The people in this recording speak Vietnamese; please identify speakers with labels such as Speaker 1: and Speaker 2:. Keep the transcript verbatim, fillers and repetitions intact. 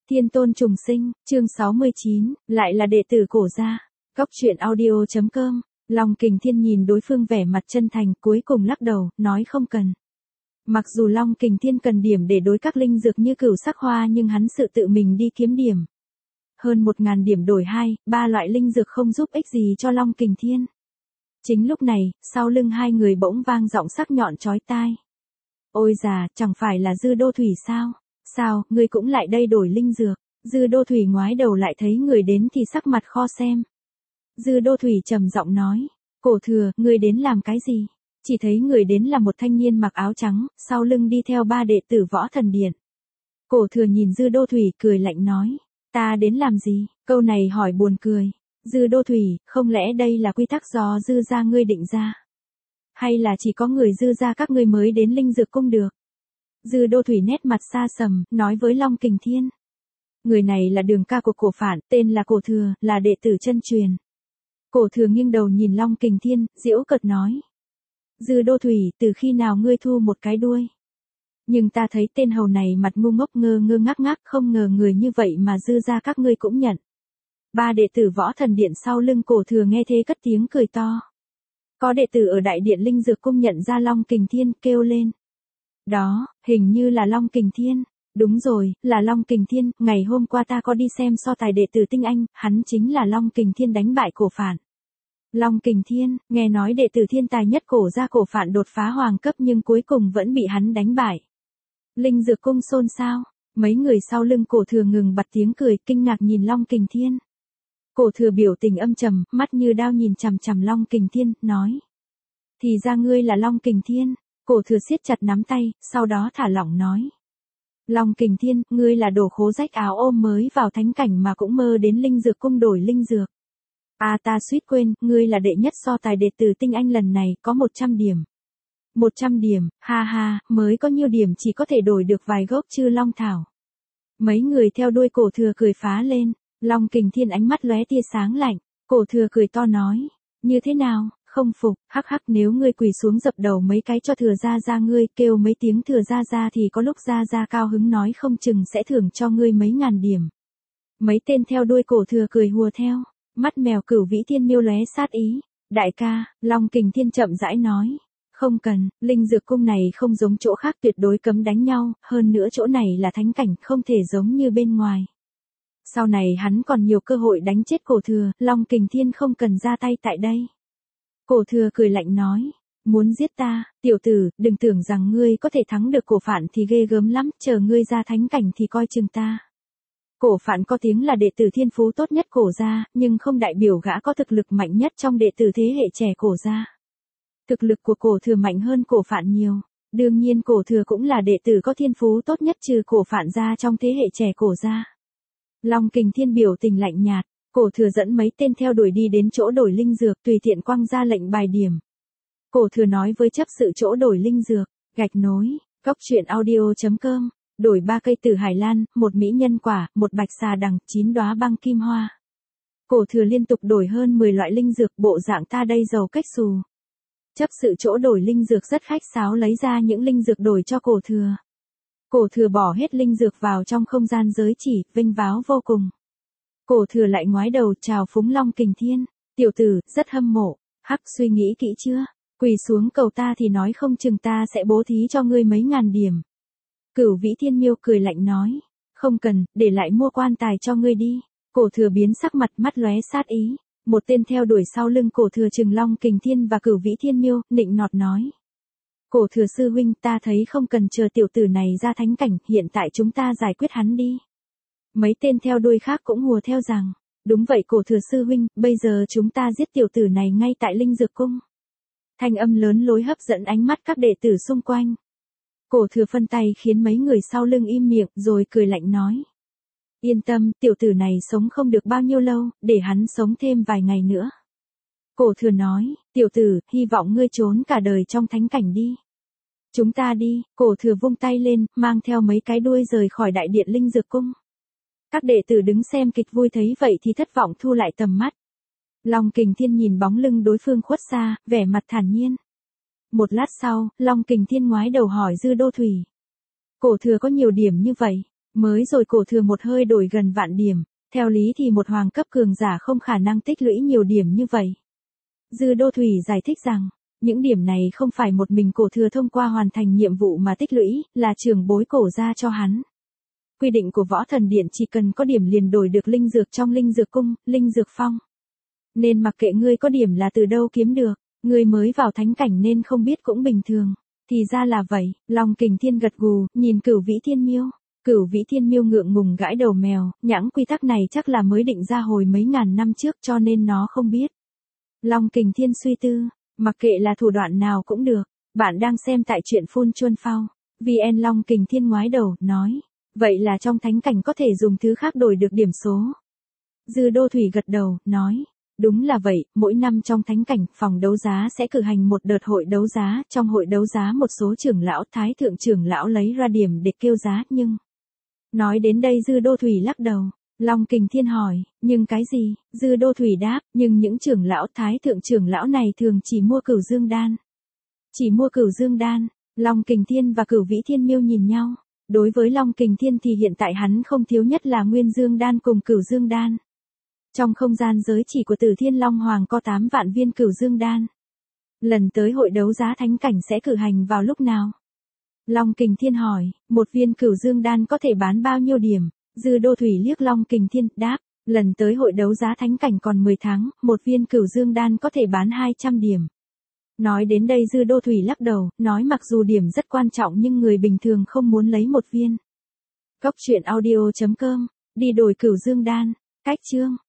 Speaker 1: Thiên tôn trùng sinh, chương sáu mươi chín, lại là đệ tử cổ gia. Góc truyện audio chấm com. Long Kình Thiên nhìn đối phương vẻ mặt chân thành, cuối cùng lắc đầu, nói không cần. Mặc dù Long Kình Thiên cần điểm để đối các linh dược như cửu sắc hoa, nhưng hắn sự tự mình đi kiếm điểm. Hơn một ngàn điểm đổi hai, ba loại linh dược không giúp ích gì cho Long Kình Thiên. Chính lúc này, sau lưng hai người bỗng vang giọng sắc nhọn chói tai. Ôi già, chẳng phải là Dư Đô Thủy sao? Sao, ngươi cũng lại đây đổi linh dược? Dư Đô Thủy ngoái đầu lại thấy người đến thì sắc mặt kho xem. Dư Đô Thủy trầm giọng nói, Cổ Thừa, ngươi đến làm cái gì? Chỉ thấy người đến là một thanh niên mặc áo trắng, sau lưng đi theo ba đệ tử Võ Thần Điện. Cổ Thừa nhìn Dư Đô Thủy cười lạnh nói, ta đến làm gì? Câu này hỏi buồn cười. Dư Đô Thủy, không lẽ đây là quy tắc do Dư gia ngươi định ra? Hay là chỉ có người Dư gia các ngươi mới đến linh dược cung được? Dư Đô Thủy nét mặt xa sầm, nói với Long Kình Thiên. Người này là đường ca của Cổ Phản, tên là Cổ Thừa, là đệ tử chân truyền. Cổ Thừa nghiêng đầu nhìn Long Kình Thiên, giễu cợt nói. Dư Đô Thủy, từ khi nào ngươi thu một cái đuôi? Nhưng ta thấy tên hầu này mặt ngu ngốc ngơ ngơ ngác ngác, không ngờ người như vậy mà Dư gia các ngươi cũng nhận. Ba đệ tử Võ Thần Điện sau lưng Cổ Thừa nghe thế cất tiếng cười to. Có đệ tử ở Đại Điện Linh Dược Cung nhận ra Long Kình Thiên, kêu lên. Đó, hình như là Long Kình Thiên. Đúng rồi, là Long Kình Thiên, ngày hôm qua ta có đi xem so tài đệ tử tinh anh, hắn chính là Long Kình Thiên đánh bại Cổ Phản. Long Kình Thiên, nghe nói đệ tử thiên tài nhất Cổ gia Cổ Phản đột phá hoàng cấp nhưng cuối cùng vẫn bị hắn đánh bại. Linh Dược Cung xôn xao, mấy người sau lưng Cổ Thừa ngừng bật tiếng cười, kinh ngạc nhìn Long Kình Thiên. Cổ Thừa biểu tình âm trầm, mắt như đao nhìn chằm chằm Long Kình Thiên, nói. Thì ra ngươi là Long Kình Thiên. Cổ Thừa siết chặt nắm tay, sau đó thả lỏng nói. Long Kình Thiên, ngươi là đồ khố rách áo ôm mới vào thánh cảnh mà cũng mơ đến linh dược cung đổi linh dược. À ta suýt quên, ngươi là đệ nhất so tài đệ tử tinh anh lần này, có một trăm điểm. một trăm điểm, ha ha, mới có nhiêu điểm chỉ có thể đổi được vài gốc chư long thảo. Mấy người theo đuôi Cổ Thừa cười phá lên, Long Kình Thiên ánh mắt lóe tia sáng lạnh, Cổ Thừa cười to nói, như thế nào? Không phục, hắc hắc, nếu ngươi quỳ xuống dập đầu mấy cái cho Thừa gia gia ngươi, kêu mấy tiếng Thừa gia gia thì có lúc gia gia cao hứng nói không chừng sẽ thưởng cho ngươi mấy ngàn điểm. Mấy tên theo đuôi Cổ Thừa cười hùa theo, mắt mèo Cửu Vĩ Thiên miêu lóe sát ý. Đại ca, Long Kình Thiên chậm rãi nói, không cần, linh dược cung này không giống chỗ khác, tuyệt đối cấm đánh nhau, hơn nữa chỗ này là thánh cảnh, không thể giống như bên ngoài. Sau này hắn còn nhiều cơ hội đánh chết Cổ Thừa, Long Kình Thiên không cần ra tay tại đây. Cổ Thừa cười lạnh nói, muốn giết ta, tiểu tử, đừng tưởng rằng ngươi có thể thắng được Cổ Phản thì ghê gớm lắm, chờ ngươi ra thánh cảnh thì coi chừng ta. Cổ Phản có tiếng là đệ tử thiên phú tốt nhất Cổ gia, nhưng không đại biểu gã có thực lực mạnh nhất trong đệ tử thế hệ trẻ Cổ gia. Thực lực của Cổ Thừa mạnh hơn Cổ Phản nhiều, đương nhiên Cổ Thừa cũng là đệ tử có thiên phú tốt nhất trừ Cổ Phản ra trong thế hệ trẻ Cổ gia. Long Kình Thiên biểu tình lạnh nhạt. Cổ Thừa dẫn mấy tên theo đuổi đi đến chỗ đổi linh dược, tùy tiện quăng ra lệnh bài điểm. Cổ Thừa nói với chấp sự chỗ đổi linh dược, gạch nối, góc truyện audio chấm com, đổi ba cây tử hải lan, một mỹ nhân quả, một bạch xà đằng, chín đóa băng kim hoa. Cổ Thừa liên tục đổi hơn mười loại linh dược, bộ dạng ta đây giàu cách xù. Chấp sự chỗ đổi linh dược rất khách sáo lấy ra những linh dược đổi cho Cổ Thừa. Cổ Thừa bỏ hết linh dược vào trong không gian giới chỉ, vinh váo vô cùng. Cổ Thừa lại ngoái đầu chào phúng Long Kình Thiên, tiểu tử, rất hâm mộ, hắc, suy nghĩ kỹ chưa? Quỳ xuống cầu ta thì nói không chừng ta sẽ bố thí cho ngươi mấy ngàn điểm. Cửu Vĩ Thiên miêu cười lạnh nói, không cần, để lại mua quan tài cho ngươi đi. Cổ Thừa biến sắc mặt, mắt lóe sát ý, một tên theo đuổi sau lưng Cổ Thừa trừng Long Kình Thiên và Cửu Vĩ Thiên miêu, nịnh nọt nói. Cổ Thừa sư huynh, ta thấy không cần chờ tiểu tử này ra thánh cảnh, hiện tại chúng ta giải quyết hắn đi. Mấy tên theo đuôi khác cũng hùa theo rằng, đúng vậy Cổ Thừa sư huynh, bây giờ chúng ta giết tiểu tử này ngay tại linh dược cung. Thanh âm lớn lối hấp dẫn ánh mắt các đệ tử xung quanh. Cổ Thừa phân tay khiến mấy người sau lưng im miệng rồi cười lạnh nói. Yên tâm, tiểu tử này sống không được bao nhiêu lâu, để hắn sống thêm vài ngày nữa. Cổ Thừa nói, tiểu tử, hy vọng ngươi trốn cả đời trong thánh cảnh đi. Chúng ta đi, Cổ Thừa vung tay lên, mang theo mấy cái đuôi rời khỏi đại điện linh dược cung. Các đệ tử đứng xem kịch vui thấy vậy thì thất vọng thu lại tầm mắt. Long Kình Thiên nhìn bóng lưng đối phương khuất xa, vẻ mặt thản nhiên. Một lát sau, Long Kình Thiên ngoái đầu hỏi Dư Đô Thủy. Cổ Thừa có nhiều điểm như vậy, Mới rồi cổ thừa một hơi đổi gần vạn điểm, theo lý thì một hoàng cấp cường giả không khả năng tích lũy nhiều điểm như vậy. Dư Đô Thủy giải thích rằng, những điểm này không phải một mình cổ thừa thông qua hoàn thành nhiệm vụ mà tích lũy, là trưởng bối cổ ra cho hắn. Quy định của Võ Thần Điện chỉ cần có điểm liền đổi được linh dược trong linh dược cung, linh dược phong. Nên mặc kệ ngươi có điểm là từ đâu kiếm được, ngươi mới vào thánh cảnh nên không biết cũng bình thường. Thì ra là vậy, Long Kình Thiên gật gù, nhìn Cửu Vĩ Thiên Miêu. Cửu Vĩ Thiên Miêu ngượng ngùng gãi đầu mèo, nhãng quy tắc này chắc là mới định ra hồi mấy ngàn năm trước cho nên nó không biết. Long Kình Thiên suy tư, mặc kệ là thủ đoạn nào cũng được, bạn đang xem tại truyện Phun Chuân Phao. vê en Long Kình Thiên ngoái đầu, nói, vậy là trong thánh cảnh có thể dùng thứ khác đổi được điểm số. Dư Đô Thủy gật đầu, nói, đúng là vậy, mỗi năm trong thánh cảnh, phòng đấu giá sẽ cử hành một đợt hội đấu giá, trong hội đấu giá một số trưởng lão, thái thượng trưởng lão lấy ra điểm để kêu giá, nhưng... Nói đến đây Dư Đô Thủy lắc đầu. Long Kình Thiên hỏi, nhưng cái gì? Dư Đô Thủy đáp, nhưng những trưởng lão thái thượng trưởng lão này thường chỉ mua Cửu Dương đan. Chỉ mua Cửu Dương đan. Long Kình Thiên và Cửu Vĩ Thiên Miêu nhìn nhau. Đối với Long Kình Thiên thì hiện tại hắn không thiếu nhất là Nguyên Dương đan cùng Cửu Dương đan. Trong không gian giới chỉ của Tử Thiên Long Hoàng có tám vạn viên Cửu Dương đan. Lần tới hội đấu giá thánh cảnh sẽ cử hành vào lúc nào? Long Kình Thiên hỏi, một viên Cửu Dương đan có thể bán bao nhiêu điểm? Dư Đô Thủy liếc Long Kình Thiên, đáp, lần tới hội đấu giá thánh cảnh còn mười tháng, một viên Cửu Dương đan có thể bán hai trăm điểm. Nói đến đây Dư Đô Thủy lắc đầu, nói mặc dù điểm rất quan trọng nhưng người bình thường không muốn lấy một viên. Cốc truyện audio chấm com, đi đổi Cửu Dương đan, cách chương.